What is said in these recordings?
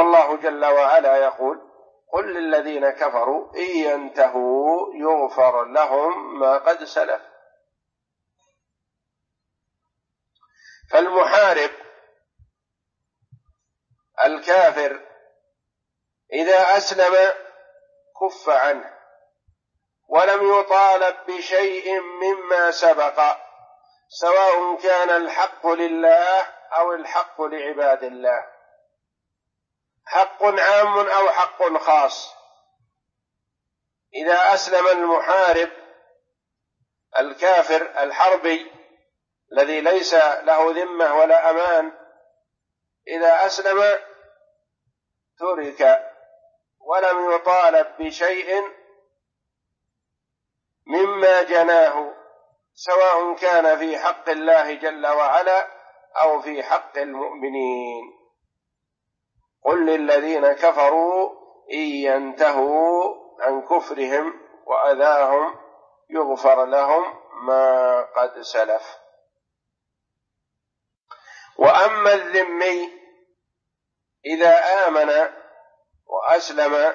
والله جل وعلا يقول: قل للذين كفروا إن ينتهوا يغفر لهم ما قد سلف. فالمحارب الكافر إذا أسلم كف عنه ولم يطالب بشيء مما سبق، سواء كان الحق لله أو الحق لعباد الله، حق عام أو حق خاص. إذا أسلم المحارب الكافر الحربي الذي ليس له ذمة ولا أمان، إذا أسلم ترك ولم يطالب بشيء مما جناه، سواء كان في حق الله جل وعلا أو في حق المؤمنين. قل للذين كفروا إن ينتهوا عن كفرهم وأذاهم يغفر لهم ما قد سلف. وأما الذمي إذا آمن وأسلم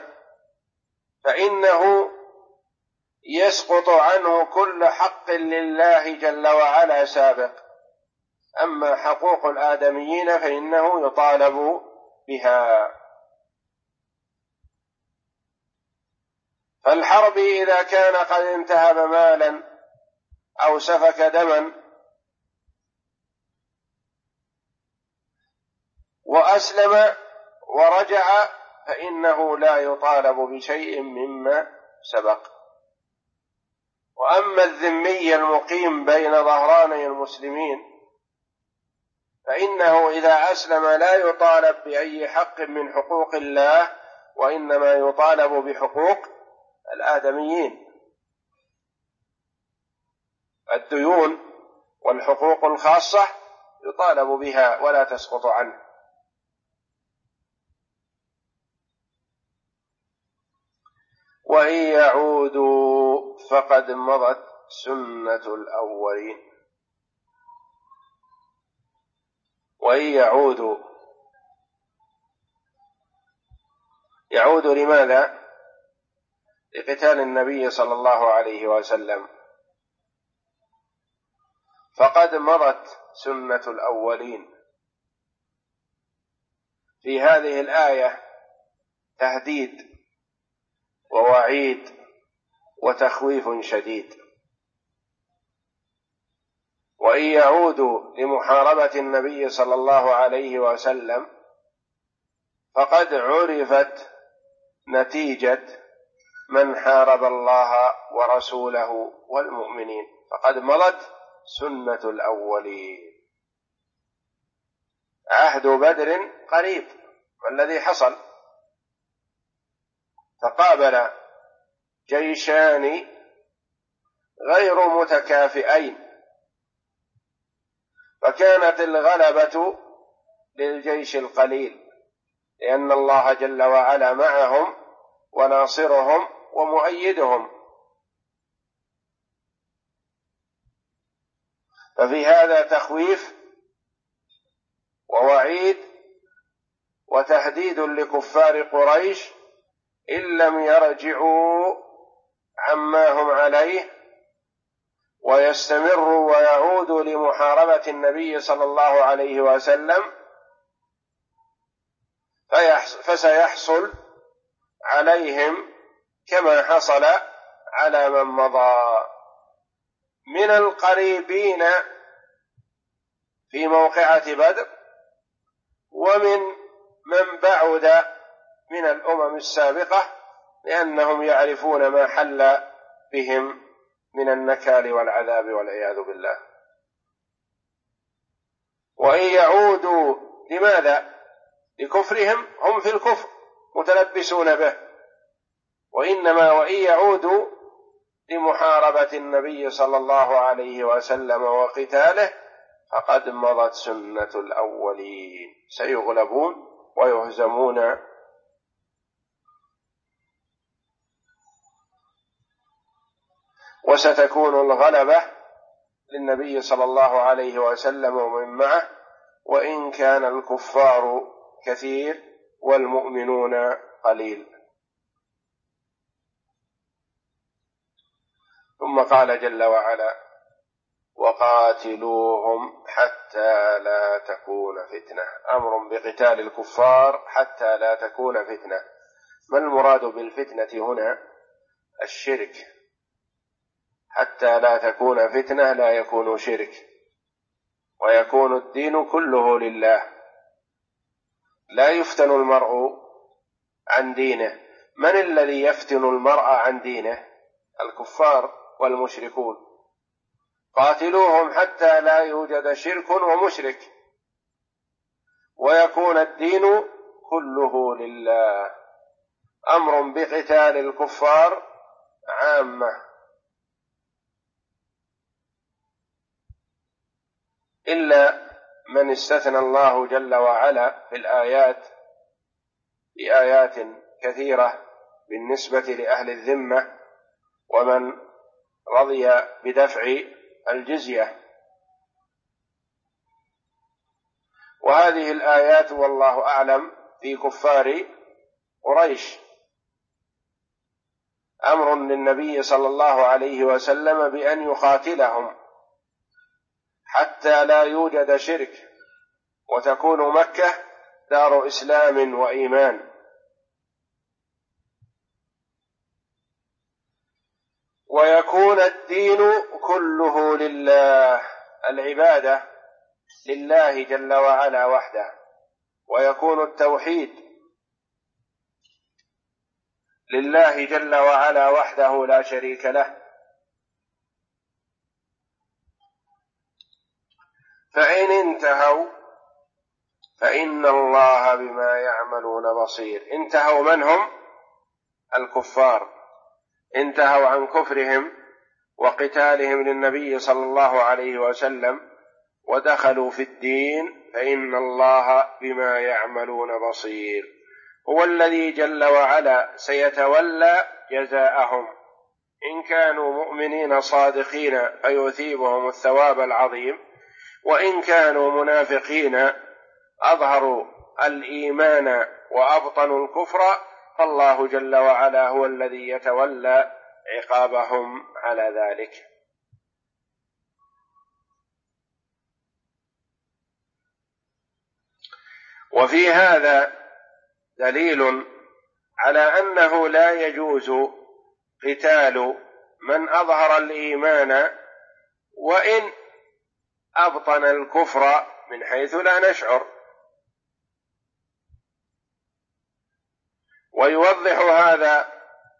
فإنه يسقط عنه كل حق لله جل وعلا سابق، أما حقوق الآدميين فإنه يطالب بها. فالحرب إذا كان قد انتهب مالا أو سفك دما وأسلم ورجع فإنه لا يطالب بشيء مما سبق. وأما الذمي المقيم بين ظهراني المسلمين فإنه إذا أسلم لا يطالب بأي حق من حقوق الله، وإنما يطالب بحقوق الآدميين، الديون والحقوق الخاصة يطالب بها ولا تسقط عنه. وإن يعودوا فقد مضت سنة الأولين. وإن يعودوا، يعود لماذا؟ لقتال النبي صلى الله عليه وسلم. فقد مضت سنة الأولين. في هذه الآية تهديد ووعيد وتخويف شديد. وإن يعودوا لمحاربة النبي صلى الله عليه وسلم فقد عرفت نتيجة من حارب الله ورسوله والمؤمنين، فقد مضت سنة الأولين. عهد بدر قريب، والذي حصل تقابل جيشان غير متكافئين، فكانت الغلبة للجيش القليل، لأن الله جل وعلا معهم وناصرهم ومؤيدهم. ففي هذا تخويف ووعيد وتهديد لكفار قريش إن لم يرجعوا عما هم عليه ويستمروا ويعودوا لمحاربة النبي صلى الله عليه وسلم، فسيحصل عليهم كما حصل على من مضى من القريبين في موقعة بدر، ومن من بعد من الأمم السابقة، لأنهم يعرفون ما حل بهم من النكال والعذاب والعياذ بالله. وإن يعودوا لماذا؟ لكفرهم، هم في الكفر متلبسون به، وإنما وإن يعودوا لمحاربة النبي صلى الله عليه وسلم وقتاله فقد مضت سنة الأولين، سيغلبون ويهزمون. وستكون الغلبة للنبي صلى الله عليه وسلم ومن معه، وإن كان الكفار كثير والمؤمنون قليل. ثم قال جل وعلا: وقاتلوهم حتى لا تكون فتنة. أمر بقتال الكفار حتى لا تكون فتنة. ما المراد بالفتنة هنا؟ الشرك، حتى لا تكون فتنة، لا يكون شرك، ويكون الدين كله لله، لا يفتن المرء عن دينه. من الذي يفتن المرء عن دينه؟ الكفار والمشركون. قاتلوهم حتى لا يوجد شرك ومشرك، ويكون الدين كله لله. أمر بقتال الكفار عامة، إلا من استثنى الله جل وعلا في آيات كثيرة بالنسبة لأهل الذمة، ومن رضي بدفع الجزية. وهذه الآيات والله أعلم في كفار قريش. أمر للنبي صلى الله عليه وسلم بأن يقاتلهم حتى لا يوجد شرك، وتكون مكة دار إسلام وإيمان. ويكون الدين كله لله، العبادة لله جل وعلا وحده، ويكون التوحيد لله جل وعلا وحده لا شريك له. فإن انتهوا فإن الله بما يعملون بصير. انتهوا من هم؟ الكفار، انتهوا عن كفرهم وقتالهم للنبي صلى الله عليه وسلم ودخلوا في الدين، فإن الله بما يعملون بصير. هو الذي جل وعلا سيتولى جزاءهم. إن كانوا مؤمنين صادقين فيثيبهم الثواب العظيم، وإن كانوا منافقين أظهروا الإيمان وأبطنوا الكفر، فالله جل وعلا هو الذي يتولى عقابهم على ذلك. وفي هذا دليل على أنه لا يجوز قتال من أظهر الإيمان وإن أبطن الكفر من حيث لا نشعر. ويوضح هذا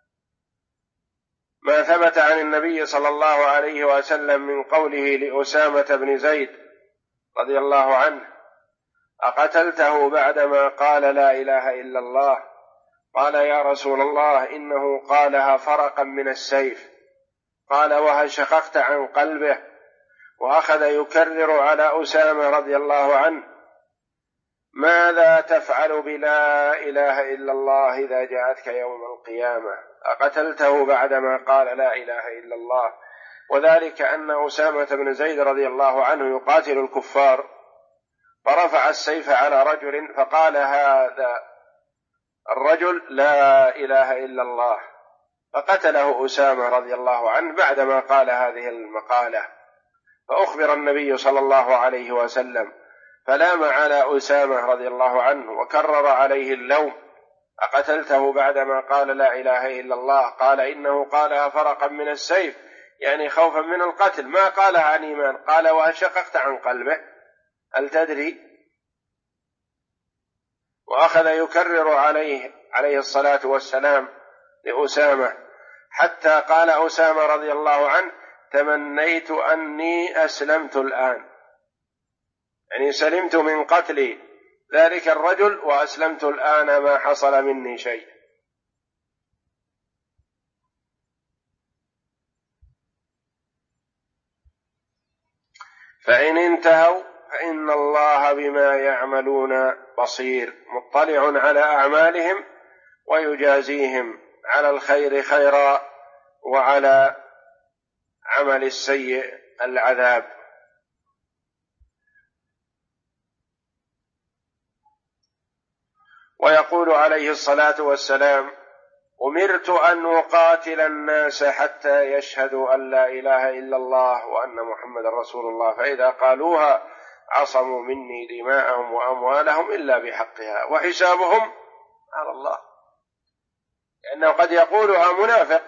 ما ثبت عن النبي صلى الله عليه وسلم من قوله لأسامة بن زيد رضي الله عنه: أقتلته بعدما قال لا إله إلا الله؟ قال: يا رسول الله، إنه قالها فرقا من السيف. قال: وهل شققت عن قلبه؟ وأخذ يكرر على أسامة رضي الله عنه: ماذا تفعل بلا إله إلا الله إذا جاءتك يوم القيامة؟ أقتلته بعدما قال لا إله إلا الله؟ وذلك أن أسامة بن زيد رضي الله عنه يقاتل الكفار، فرفع السيف على رجل فقال هذا الرجل لا إله إلا الله، فقتله أسامة رضي الله عنه بعدما قال هذه المقالة. فأخبر النبي صلى الله عليه وسلم، فلام على أسامة رضي الله عنه وكرر عليه اللوم: أقتلته بعدما قال لا إله إلا الله؟ قال: إنه قالها فرقا من السيف، يعني خوفا من القتل، ما قالها عن إيمان. قال: وهل شققت عن قلبه؟ هل تدري؟ وأخذ يكرر عليه الصلاة والسلام لأسامة، حتى قال أسامة رضي الله عنه: تمنيت أني أسلمت الآن، يعني سلمت من قتل ذلك الرجل وأسلمت الآن، ما حصل مني شيء. فإن انتهوا فإن الله بما يعملون بصير، مطلع على أعمالهم ويجازيهم على الخير خيرا وعلى عمل السيء العذاب. ويقول عليه الصلاة والسلام: أمرت أن أقاتل الناس حتى يشهدوا أن لا إله إلا الله وأن محمد رسول الله، فإذا قالوها عصموا مني دماءهم وأموالهم إلا بحقها وحسابهم على الله. لأنه قد يقولها منافق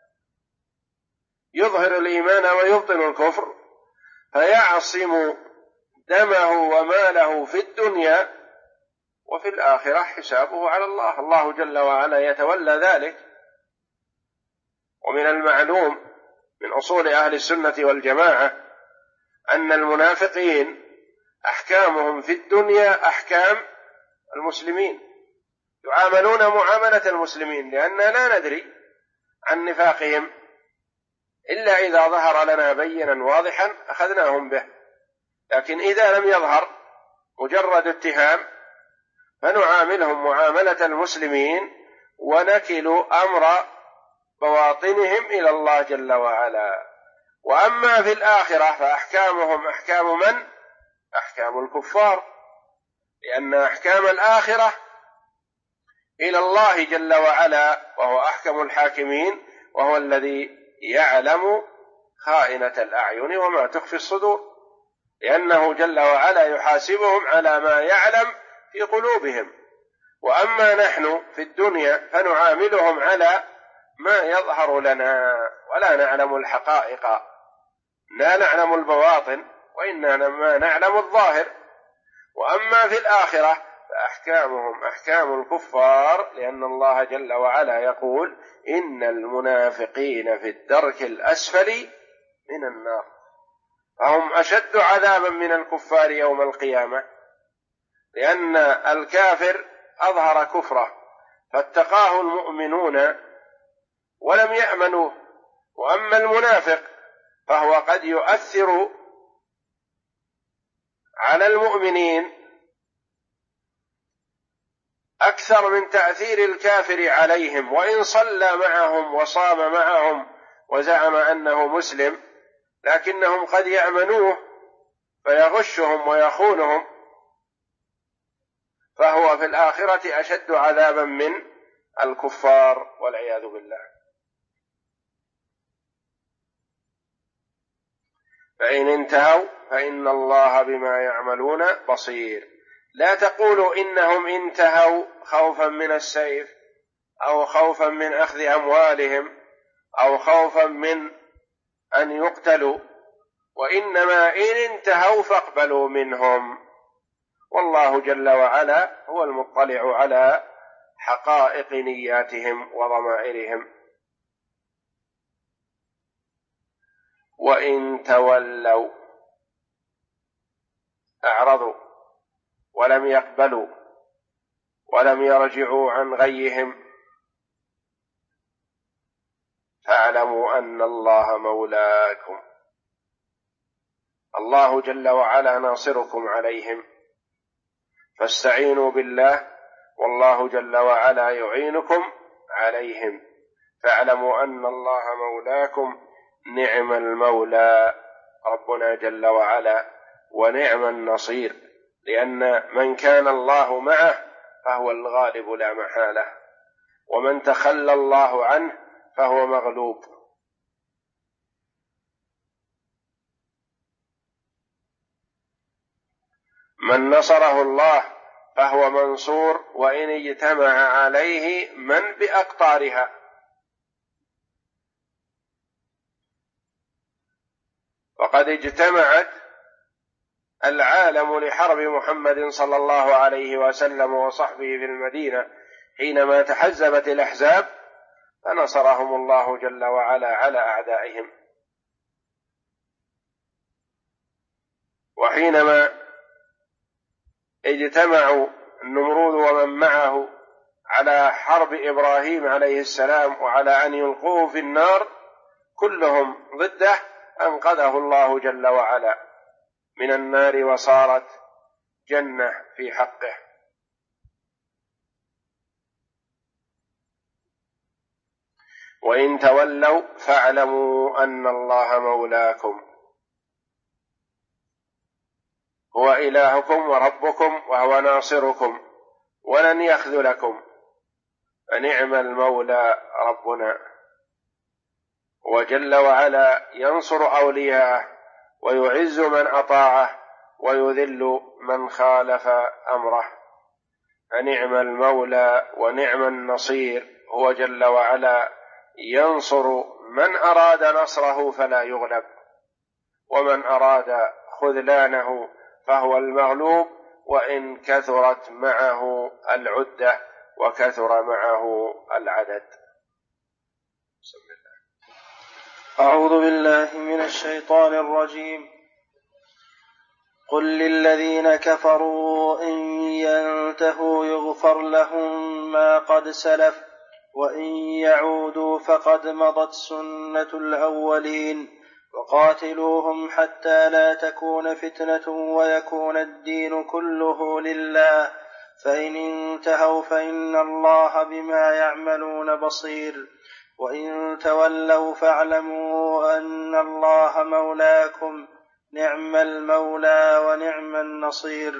يظهر الإيمان ويبطن الكفر، فيعصم دمه وماله في الدنيا، وفي الآخرة حسابه على الله، الله جل وعلا يتولى ذلك. ومن المعلوم من أصول أهل السنة والجماعة أن المنافقين أحكامهم في الدنيا أحكام المسلمين، يعاملون معاملة المسلمين، لأننا لا ندري عن نفاقهم إلا إذا ظهر لنا بينا واضحا أخذناهم به، لكن إذا لم يظهر مجرد اتهام فنعاملهم معاملة المسلمين ونكل أمر بواطنهم إلى الله جل وعلا. وأما في الآخرة فأحكامهم أحكام من؟ أحكام الكفار، لأن أحكام الآخرة إلى الله جل وعلا، وهو أحكم الحاكمين، وهو الذي يعلم خائنة الأعين وما تخفي الصدور، لأنه جل وعلا يحاسبهم على ما يعلم في قلوبهم. وأما نحن في الدنيا فنعاملهم على ما يظهر لنا، ولا نعلم الحقائق، لا نعلم البواطن، وإنما نعلم الظاهر. وأما في الآخرة فأحكامهم أحكام الكفار، لأن الله جل وعلا يقول: إن المنافقين في الدرك الأسفل من النار، فهم أشد عذابا من الكفار يوم القيامة، لأن الكافر أظهر كفره فاتقاه المؤمنون ولم يأمنوه، وأما المنافق فهو قد يؤثر على المؤمنين أكثر من تأثير الكافر عليهم، وإن صلى معهم وصام معهم وزعم أنه مسلم، لكنهم قد يأمنوه فيغشهم ويخونهم، فهو في الآخرة أشد عذابا من الكفار والعياذ بالله. فإن انتهوا فإن الله بما يعملون بصير. لا تقولوا إنهم انتهوا خوفا من السيف، أو خوفا من أخذ أموالهم، أو خوفا من أن يقتلوا، وإنما إن انتهوا فاقبلوا منهم، والله جل وعلا هو المطلع على حقائق نياتهم وضمائرهم. وإن تولوا أعرضوا ولم يقبلوا ولم يرجعوا عن غيهم، فاعلموا أن الله مولاكم، الله جل وعلا ناصركم عليهم، فاستعينوا بالله والله جل وعلا يعينكم عليهم، فاعلموا أن الله مولاكم، نعم المولى ربنا جل وعلا ونعم النصير، لأن من كان الله معه فهو الغالب لا محالة، ومن تخلى الله عنه فهو مغلوب. من نصره الله فهو منصور، وإن اجتمع عليه من بأقطارها. وقد اجتمعت العالم لحرب محمد صلى الله عليه وسلم وصحبه في المدينة حينما تحزبت الأحزاب، فنصرهم الله جل وعلا على أعدائهم. وحينما اجتمعوا النمرود ومن معه على حرب إبراهيم عليه السلام وعلى أن يلقوه في النار كلهم ضده، أنقذه الله جل وعلا من النار وصارت جنة في حقه. وإن تولوا فاعلموا أن الله مولاكم، هو إلهكم وربكم وهو ناصركم، ولن يخذلكم، فنعم المولى ربنا. وجل وعلا ينصر أولياءه ويعز من أطاعه ويذل من خالف أمره، فنعم المولى ونعم النصير. هو جل وعلا ينصر من أراد نصره فلا يغلب، ومن أراد خذلانه فهو المغلوب، وإن كثرت معه العدة وكثر معه العدد. بسم الله. أعوذ بالله من الشيطان الرجيم. قل للذين كفروا إن ينتهوا يغفر لهم ما قد سلف وإن يعودوا فقد مضت سنة الأولين وقاتلوهم حتى لا تكون فتنة ويكون الدين كله لله فإن انتهوا فإن الله بما يعملون بصير وإن تولوا فاعلموا أن الله مولاكم نعم المولى ونعم النصير.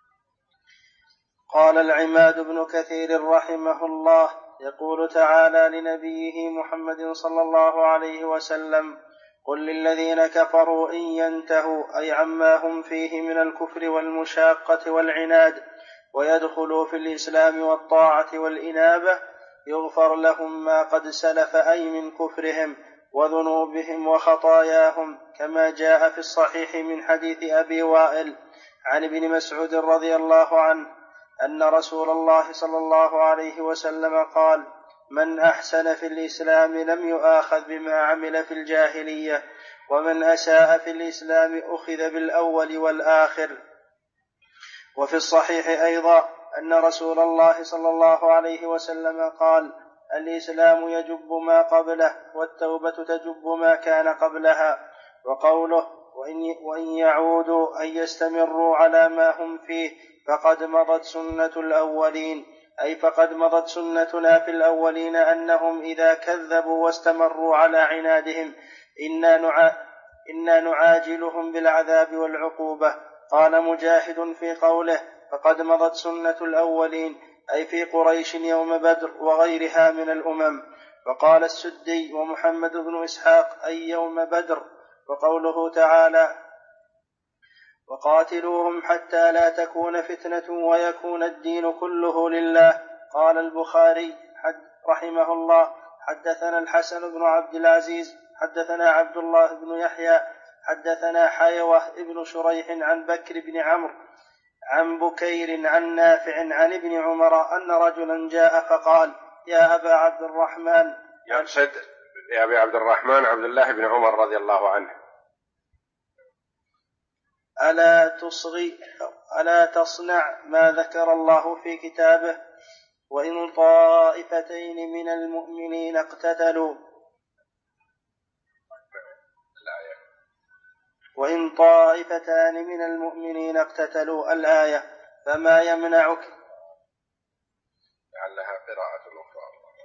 قال العماد بن كثير رحمه الله يقول تعالى لنبيه محمد صلى الله عليه وسلم: قل للذين كفروا إن ينتهوا أي عما هم فيه من الكفر والمشاقة والعناد ويدخلوا في الإسلام والطاعة والإنابة يغفر لهم ما قد سلف أي من كفرهم وذنوبهم وخطاياهم، كما جاء في الصحيح من حديث أبي وائل عن ابن مسعود رضي الله عنه أن رسول الله صلى الله عليه وسلم قال: من أحسن في الإسلام لم يؤاخذ بما عمل في الجاهلية، ومن أساء في الإسلام أخذ بالأول والآخر. وفي الصحيح أيضا أن رسول الله صلى الله عليه وسلم قال: الإسلام يجب ما قبله والتوبة تجب ما كان قبلها. وقوله: وإن يعودوا أن يستمروا على ما هم فيه فقد مضت سنة الأولين، أي فقد مضت سنتنا في الأولين أنهم إذا كذبوا واستمروا على عنادهم إنا نعاجلهم بالعذاب والعقوبة. قال مجاهد في قوله: فقد مضت سنة الأولين، أي في قريش يوم بدر وغيرها من الأمم. وقال السدي ومحمد بن إسحاق: أي يوم بدر. وقوله تعالى: وقاتلوهم حتى لا تكون فتنة ويكون الدين كله لله. قال البخاري رحمه الله: حدثنا الحسن بن عبد العزيز حدثنا عبد الله بن يحيى حدثنا حيوة ابن شريح عن بكر بن عمرو عن بكير عن نافع عن ابن عمر أن رجلا جاء فقال: يا أبا عبد الرحمن، يقصد يا أبي عبد الرحمن عبد الله بن عمر رضي الله عنه، ألا تصنع ما ذكر الله في كتابه: وإن طائفتين من المؤمنين اقتتلوا وإن طائفتان من المؤمنين اقتتلوا الآية فما يمنعك لعلها قراءة أخرى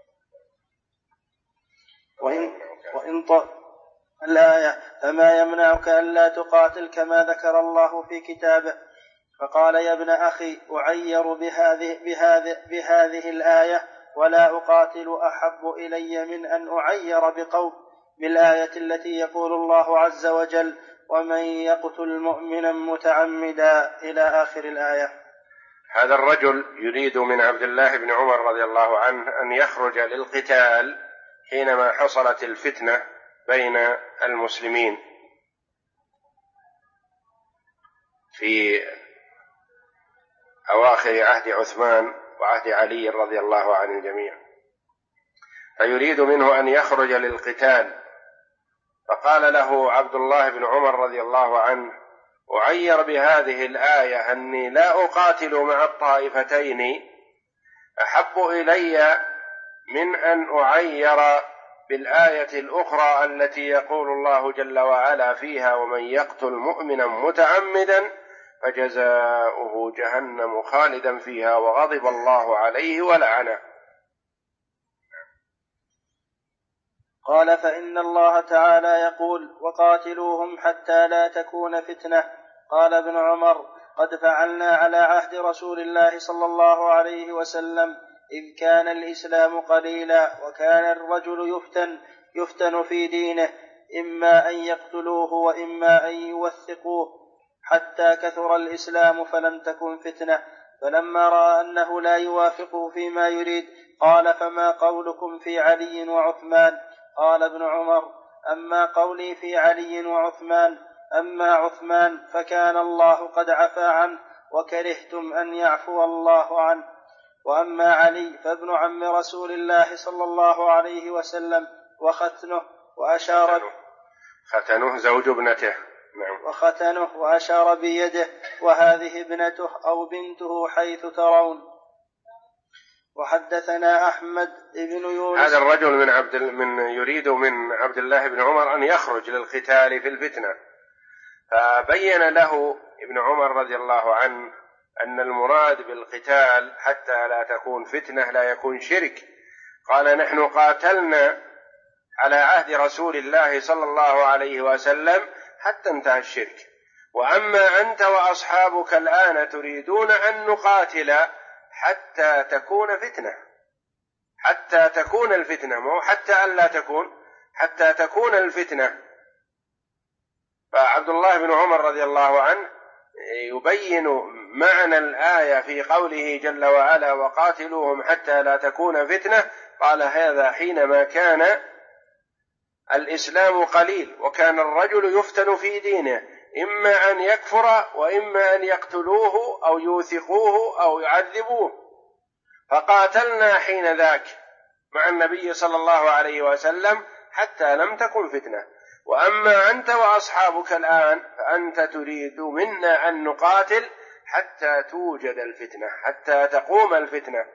الآية فما يمنعك ألا تقاتل كما ذكر الله في كتابه. فقال: يا ابن أخي، أعير بهذه الآية ولا أقاتل أحب إلي من أن أعير بالآية التي يقول الله عز وجل: ومن يقتل مؤمنا متعمدا إلى آخر الآية. هذا الرجل يريد من عبد الله بن عمر رضي الله عنه أن يخرج للقتال حينما حصلت الفتنة بين المسلمين في أواخر عهد عثمان وعهد علي رضي الله عن الجميع، فيريد منه أن يخرج للقتال. فقال له عبد الله بن عمر رضي الله عنه: أعير بهذه الآية أني لا أقاتل مع الطائفتين أحب إلي من أن أعير بالآية الأخرى التي يقول الله جل وعلا فيها: ومن يقتل مؤمنا متعمدا فجزاؤه جهنم خالدا فيها وغضب الله عليه ولعنه. قال: فإن الله تعالى يقول: وقاتلوهم حتى لا تكون فتنة. قال ابن عمر: قد فعلنا على عهد رسول الله صلى الله عليه وسلم إذ كان الإسلام قليلا وكان الرجل يفتن في دينه إما أن يقتلوه وإما أن يوثقوه حتى كثر الإسلام فلم تكن فتنة. فلما رأى أنه لا يوافقه فيما يريد قال فما قولكم في علي وعثمان؟ قال ابن عمر أما قولي في علي وعثمان أما عثمان فكان الله قد عفى عنه وكرهتم أن يعفو الله عنه، وأما علي فابن عم رسول الله صلى الله عليه وسلم وختنه ختنه زوج ابنته. نعم. وختنه وأشار بيده وهذه ابنته أو بنته حيث ترون. وحدثنا أحمد بن يونس. هذا الرجل يريد من عبد الله بن عمر أن يخرج للقتال في الفتنة، فبين له ابن عمر رضي الله عنه أن المراد بالقتال حتى لا تكون فتنة لا يكون شرك. قال نحن قاتلنا على عهد رسول الله صلى الله عليه وسلم حتى انتهى الشرك، وأما أنت وأصحابك الآن تريدون أن نقاتل حتى تكون فتنة، حتى تكون الفتنة، مو حتى أن لا تكون، حتى تكون الفتنة. فعبد الله بن عمر رضي الله عنه يبين معنى الآية في قوله جل وعلا وقاتلوهم حتى لا تكون فتنة. قال هذا حينما كان الإسلام قليل وكان الرجل يفتن في دينه، إما أن يكفر وإما أن يقتلوه أو يوثقوه أو يعذبوه، فقاتلنا حين ذاك مع النبي صلى الله عليه وسلم حتى لم تكن فتنة. وأما أنت وأصحابك الآن فأنت تريد منا أن نقاتل حتى توجد الفتنة، حتى تقوم الفتنة.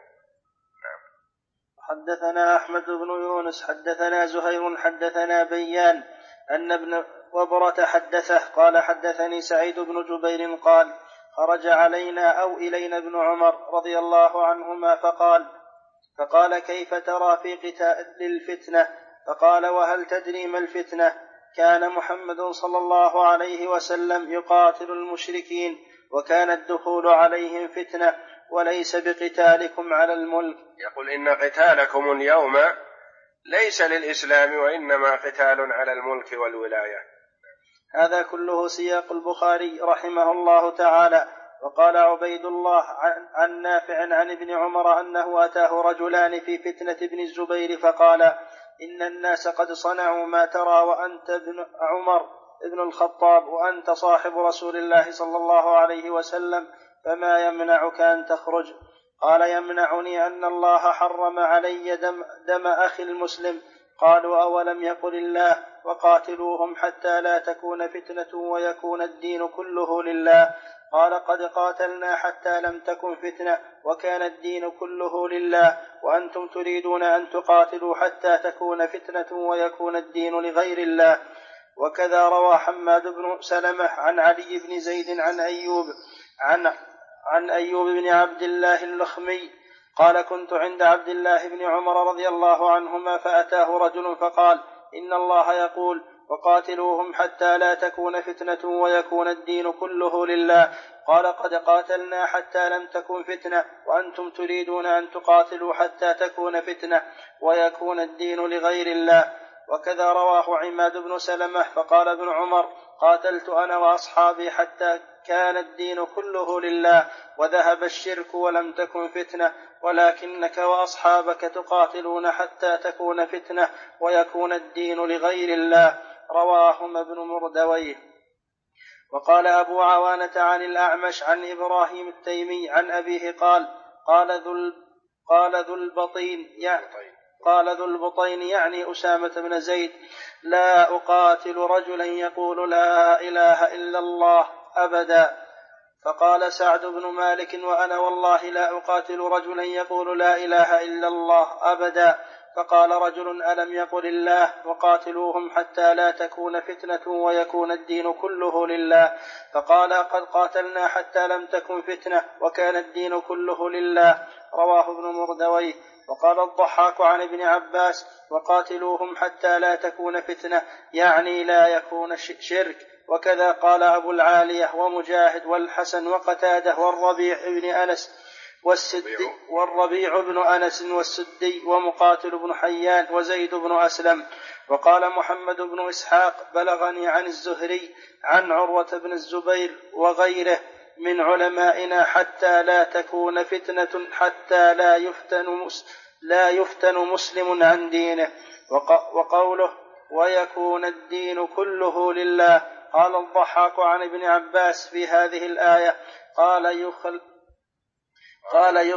حدثنا أحمد بن يونس حدثنا زهير حدثنا بيان أن ابن وبرة حدثه قال حدثني سعيد بن جبير قال خرج علينا أو إلينا ابن عمر رضي الله عنهما فقال كيف ترى في قتال الفتنة؟ فقال وهل تدري ما الفتنة؟ كان محمد صلى الله عليه وسلم يقاتل المشركين وكان الدخول عليهم فتنة وليس بقتالكم على الملك. يقول إن قتالكم اليوم ليس للإسلام وإنما قتال على الملك والولاية. هذا كله سياق البخاري رحمه الله تعالى. وقال عبيد الله عن نافع عن ابن عمر أنه أتاه رجلان في فتنة ابن الزبير فقال إن الناس قد صنعوا ما ترى وأنت ابن عمر ابن الخطاب وأنت صاحب رسول الله صلى الله عليه وسلم فما يمنعك أن تخرج؟ قال يمنعني أن الله حرم علي دم أخي المسلم. قالوا أولم يقل الله وقاتلوهم حتى لا تكون فتنة ويكون الدين كله لله؟ قال قد قاتلنا حتى لم تكن فتنة وكان الدين كله لله وأنتم تريدون أن تقاتلوا حتى تكون فتنة ويكون الدين لغير الله. وكذا روى حماد بن سلمة عن علي بن زيد عن أيوب بن عبد الله اللخمي قال كنت عند عبد الله بن عمر رضي الله عنهما فأتاه رجل فقال إن الله يقول وقاتلوهم حتى لا تكون فتنة ويكون الدين كله لله. قال قد قاتلنا حتى لم تكن فتنة وأنتم تريدون أن تقاتلوا حتى تكون فتنة ويكون الدين لغير الله. وكذا رواه عماد بن سلمة فقال ابن عمر قاتلت أنا وأصحابي حتى كان الدين كله لله وذهب الشرك ولم تكن فتنة ولكنك وأصحابك تقاتلون حتى تكون فتنة ويكون الدين لغير الله. رواهما ابن مردويه. وقال أبو عوانة عن الأعمش عن إبراهيم التيمي عن أبيه قال ذو البطين يعني أسامة بن زيد لا أقاتل رجلا يقول لا إله إلا الله أبدا. فقال سعد بن مالك وأنا والله لا أقاتل رجلا يقول لا إله إلا الله أبدا. فقال رجل ألم يقل الله وقاتلوهم حتى لا تكون فتنة ويكون الدين كله لله؟ فقال قد قاتلنا حتى لم تكن فتنة وكان الدين كله لله. رواه ابن مردويه. وقال الضحاك عن ابن عباس وقاتلوهم حتى لا تكون فتنة يعني لا يكون شرك وكذا قال أبو العالية ومجاهد والحسن وقتادة والربيع بن أنس والسدي ومقاتل بن حيان وزيد بن أسلم. وقال محمد بن إسحاق بلغني عن الزهري عن عروة بن الزبير وغيره من علمائنا حتى لا تكون فتنة حتى لا يفتن مسلم عن دينه. وقوله ويكون الدين كله لله، قال الضحاك عن ابن عباس في هذه الآية قال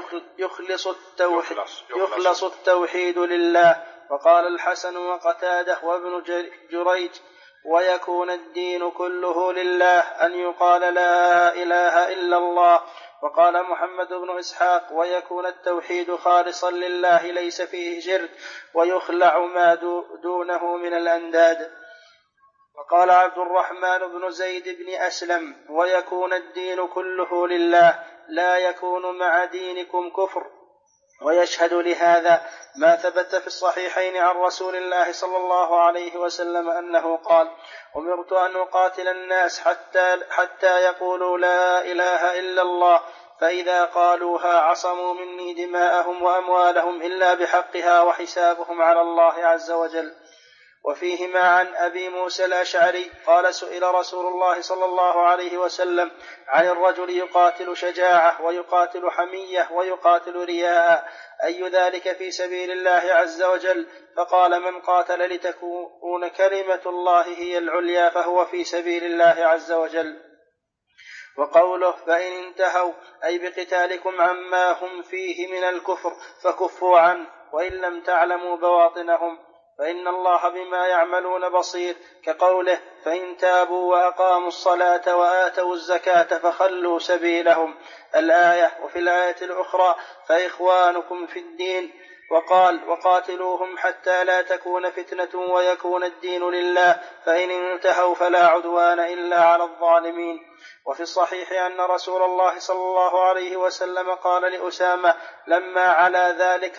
يخلص التوحيد لله. وقال الحسن وقتاده وابن جريج ويكون الدين كله لله أن يقال لا إله إلا الله. وقال محمد بن إسحاق ويكون التوحيد خالصا لله ليس فيه شرك ويخلع ما دونه من الأنداد. وقال عبد الرحمن بن زيد بن أسلم ويكون الدين كله لله لا يكون مع دينكم كفر. ويشهد لهذا ما ثبت في الصحيحين عن رسول الله صلى الله عليه وسلم أنه قال أمرت أن أقاتل الناس حتى يقولوا لا إله إلا الله، فإذا قالوها عصموا مني دماءهم وأموالهم إلا بحقها وحسابهم على الله عز وجل. وفيهما عن أبي موسى الأشعري قال سئل رسول الله صلى الله عليه وسلم عن الرجل يقاتل شجاعة ويقاتل حمية ويقاتل رياء أي ذلك في سبيل الله عز وجل؟ فقال من قاتل لتكون كلمة الله هي العليا فهو في سبيل الله عز وجل. وقوله فإن انتهوا أي بقتالكم عما هم فيه من الكفر فكفوا عنه وإن لم تعلموا بواطنهم فإن الله بما يعملون بصير، كقوله فإن تابوا وأقاموا الصلاة وآتوا الزكاة فخلوا سبيلهم الآية. وفي الآية الأخرى فإخوانكم في الدين، وقال وقاتلوهم حتى لا تكون فتنة ويكون الدين لله فإن انتهوا فلا عدوان إلا على الظالمين. وفي الصحيح أن رسول الله صلى الله عليه وسلم قال لأسامة لما على ذلك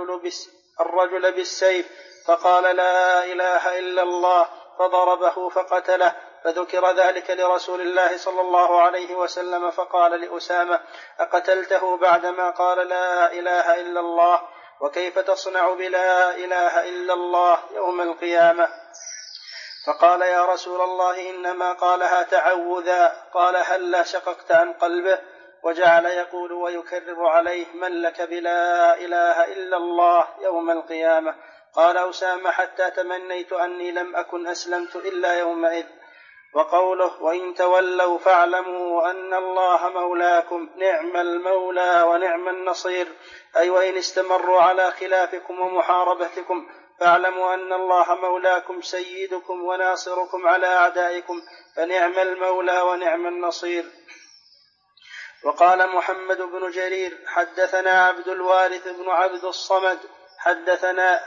الرجل بالسيف فقال لا إله إلا الله فضربه فقتله، فذكر ذلك لرسول الله صلى الله عليه وسلم فقال لأسامة أقتلته بعدما قال لا إله إلا الله؟ وكيف تصنع بلا إله إلا الله يوم القيامة؟ فقال يا رسول الله إنما قالها تعوذا. قال هلا شققت عن قلبه؟ وجعل يقول ويكرر عليه من لك بلا إله إلا الله يوم القيامة؟ قال أسامة حتى تمنيت أني لم أكن أسلمت إلا يومئذ. وقوله وإن تولوا فاعلموا أن الله مولاكم نعم المولى ونعم النصير، أي وإن استمروا على خلافكم ومحاربتكم فاعلموا أن الله مولاكم سيدكم وناصركم على أعدائكم فنعم المولى ونعم النصير. وقال محمد بن جرير حدثنا عبد الوارث بن عبد الصمد حدثنا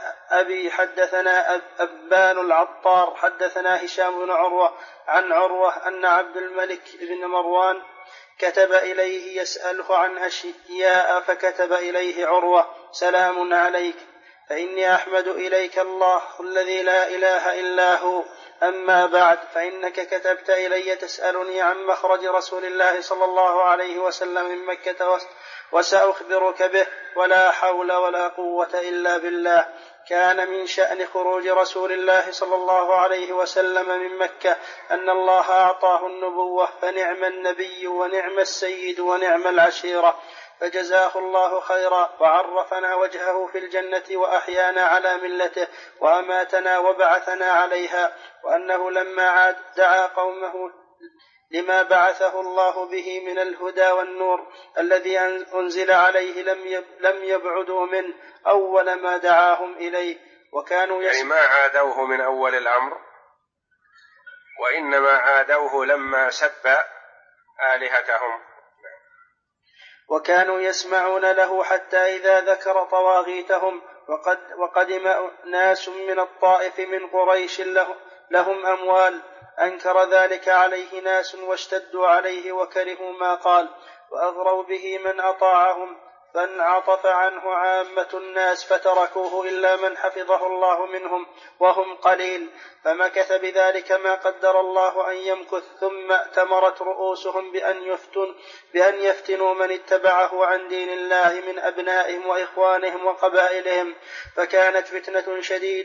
أبان العطار حدثنا هشام بن عروة عن عروة أن عبد الملك بن مروان كتب إليه يسأله عن أشياء فكتب إليه عروة سلام عليك فإني أحمد إليك الله الذي لا إله إلا هو، أما بعد فإنك كتبت إلي تسألني عن مخرج رسول الله صلى الله عليه وسلم من مكة وسأخبرك به ولا حول ولا قوة إلا بالله. كان من شأن خروج رسول الله صلى الله عليه وسلم من مكة أن الله أعطاه النبوة فنعم النبي ونعم السيد ونعم العشيرة، فجزاه الله خيرا وعرفنا وجهه في الجنة وأحيانا على ملته وأماتنا وبعثنا عليها، وأنه لما عاد دعا قومه لما بعثه الله به من الهدى والنور الذي أنزل عليه لم يبعدوا منه أول ما دعاهم إليه، وكانوا يعني ما عادوه من أول الأمر، وإنما عادوه لما سب آلهتهم. وكانوا يسمعون له حتى إذا ذكر طواغيتهم وقدم ناس من الطائف من قريش لهم أموال أنكر ذلك عليه ناس واشتدوا عليه وكرهوا ما قال وأغروا به من أطاعهم، فانعطف عنه عامة الناس فتركوه إلا من حفظه الله منهم وهم قليل، فمكث بذلك ما قدر الله أن يمكث، ثم ائتمرت رؤوسهم بأن يفتنوا من اتبعه عن دين الله من أبنائهم وإخوانهم وقبائلهم، فكانت فتنة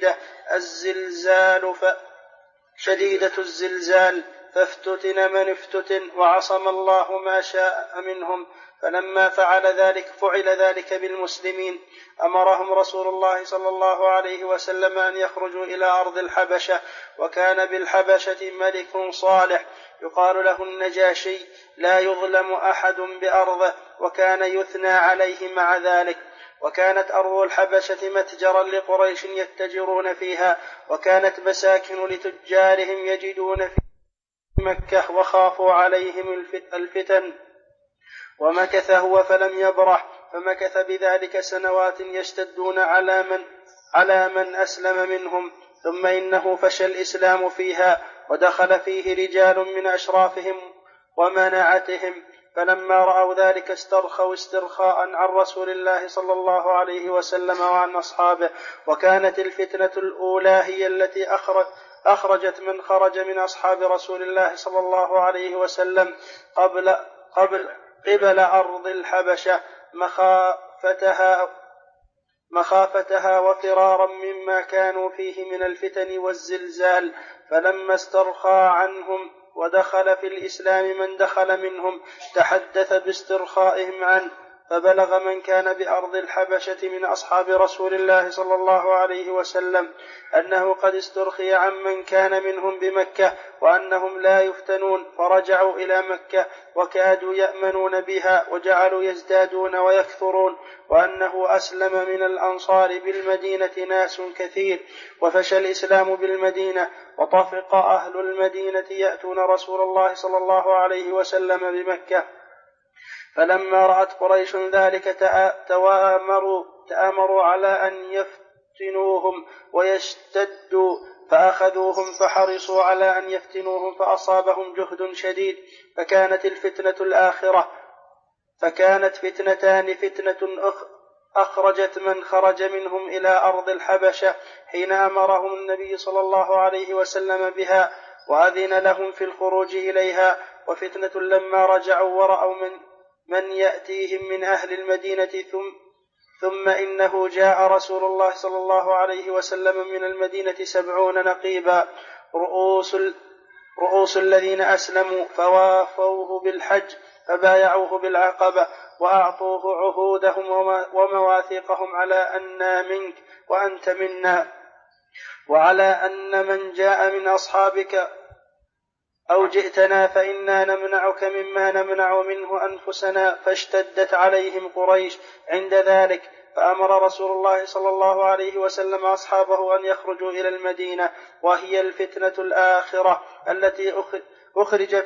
شديدة الزلزال، فافتتن من افتتن، وعصم الله ما شاء منهم. فلما فعل ذلك بالمسلمين أمرهم رسول الله صلى الله عليه وسلم أن يخرجوا إلى أرض الحبشة، وكان بالحبشة ملك صالح يقال له النجاشي لا يظلم أحد بأرضه، وكان يثنى عليه مع ذلك. وكانت أرض الحبشة متجرا لقريش يتجرون فيها، وكانت مساكن لتجارهم يجدون في مكة، وخافوا عليهم الفتن. ومكث هو فلم يبرح، فمكث بذلك سنوات يشتدون على من أسلم منهم، ثم إنه فشى الإسلام فيها، ودخل فيه رجال من أشرافهم ومناعتهم، فلما رأوا ذلك استرخوا استرخاء عن رسول الله صلى الله عليه وسلم وعن أصحابه. وكانت الفتنة الأولى هي التي أخرجت من خرج من أصحاب رسول الله صلى الله عليه وسلم قبل أرض الحبشة مخافتها وفرارا مما كانوا فيه من الفتن والزلزال. فلما استرخى عنهم ودخل في الإسلام من دخل منهم تحدث باسترخائهم عنه، فبلغ من كان بأرض الحبشة من أصحاب رسول الله صلى الله عليه وسلم أنه قد استرخي عن من كان منهم بمكة، وأنهم لا يفتنون، فرجعوا إلى مكة وكادوا يأمنون بها، وجعلوا يزدادون ويكثرون، وأنه أسلم من الأنصار بالمدينة ناس كثير، وفشى الإسلام بالمدينة، وطفق أهل المدينة يأتون رسول الله صلى الله عليه وسلم بمكة. فلما رأت قريش ذلك تآمروا على أن يفتنوهم ويشتدوا، فأخذوهم فحرصوا على أن يفتنوهم، فأصابهم جهد شديد. فكانت فتنتان، فتنة أخرجت من خرج منهم إلى أرض الحبشة حين أمرهم النبي صلى الله عليه وسلم بها وأذن لهم في الخروج إليها، وفتنة لما رجعوا ورأوا من يأتيهم من أهل المدينة، ثم إنه جاء رسول الله صلى الله عليه وسلم من المدينة 70 نقيبا رؤوس الذين أسلموا، فوافوه بالحج، فبايعوه بالعقبة، وأعطوه عهودهم ومواثيقهم على أننا منك وأنت منا، وعلى أن من جاء من أصحابك أو جئتنا فإنا نمنعك مما نمنع منه أنفسنا. فاشتدت عليهم قريش عند ذلك، فأمر رسول الله صلى الله عليه وسلم أصحابه أن يخرجوا إلى المدينة، وهي الفتنة الآخرة التي أخرج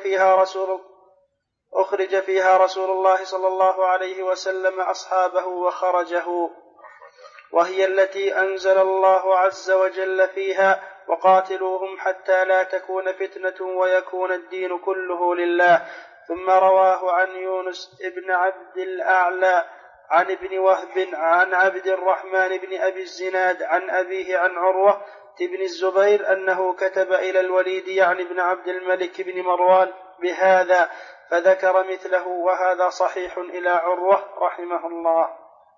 فيها رسول الله صلى الله عليه وسلم أصحابه وخرجه، وهي التي أنزل الله عز وجل فيها: وقاتلوهم حتى لا تكون فتنة ويكون الدين كله لله. ثم رواه عن يونس ابن عبد الأعلى عن ابن وهب عن عبد الرحمن بن أبي الزناد عن أبيه عن عروة بن الزبير أنه كتب إلى الوليد يعني بن عبد الملك بن مروان بهذا، فذكر مثله، وهذا صحيح إلى عروة رحمه الله.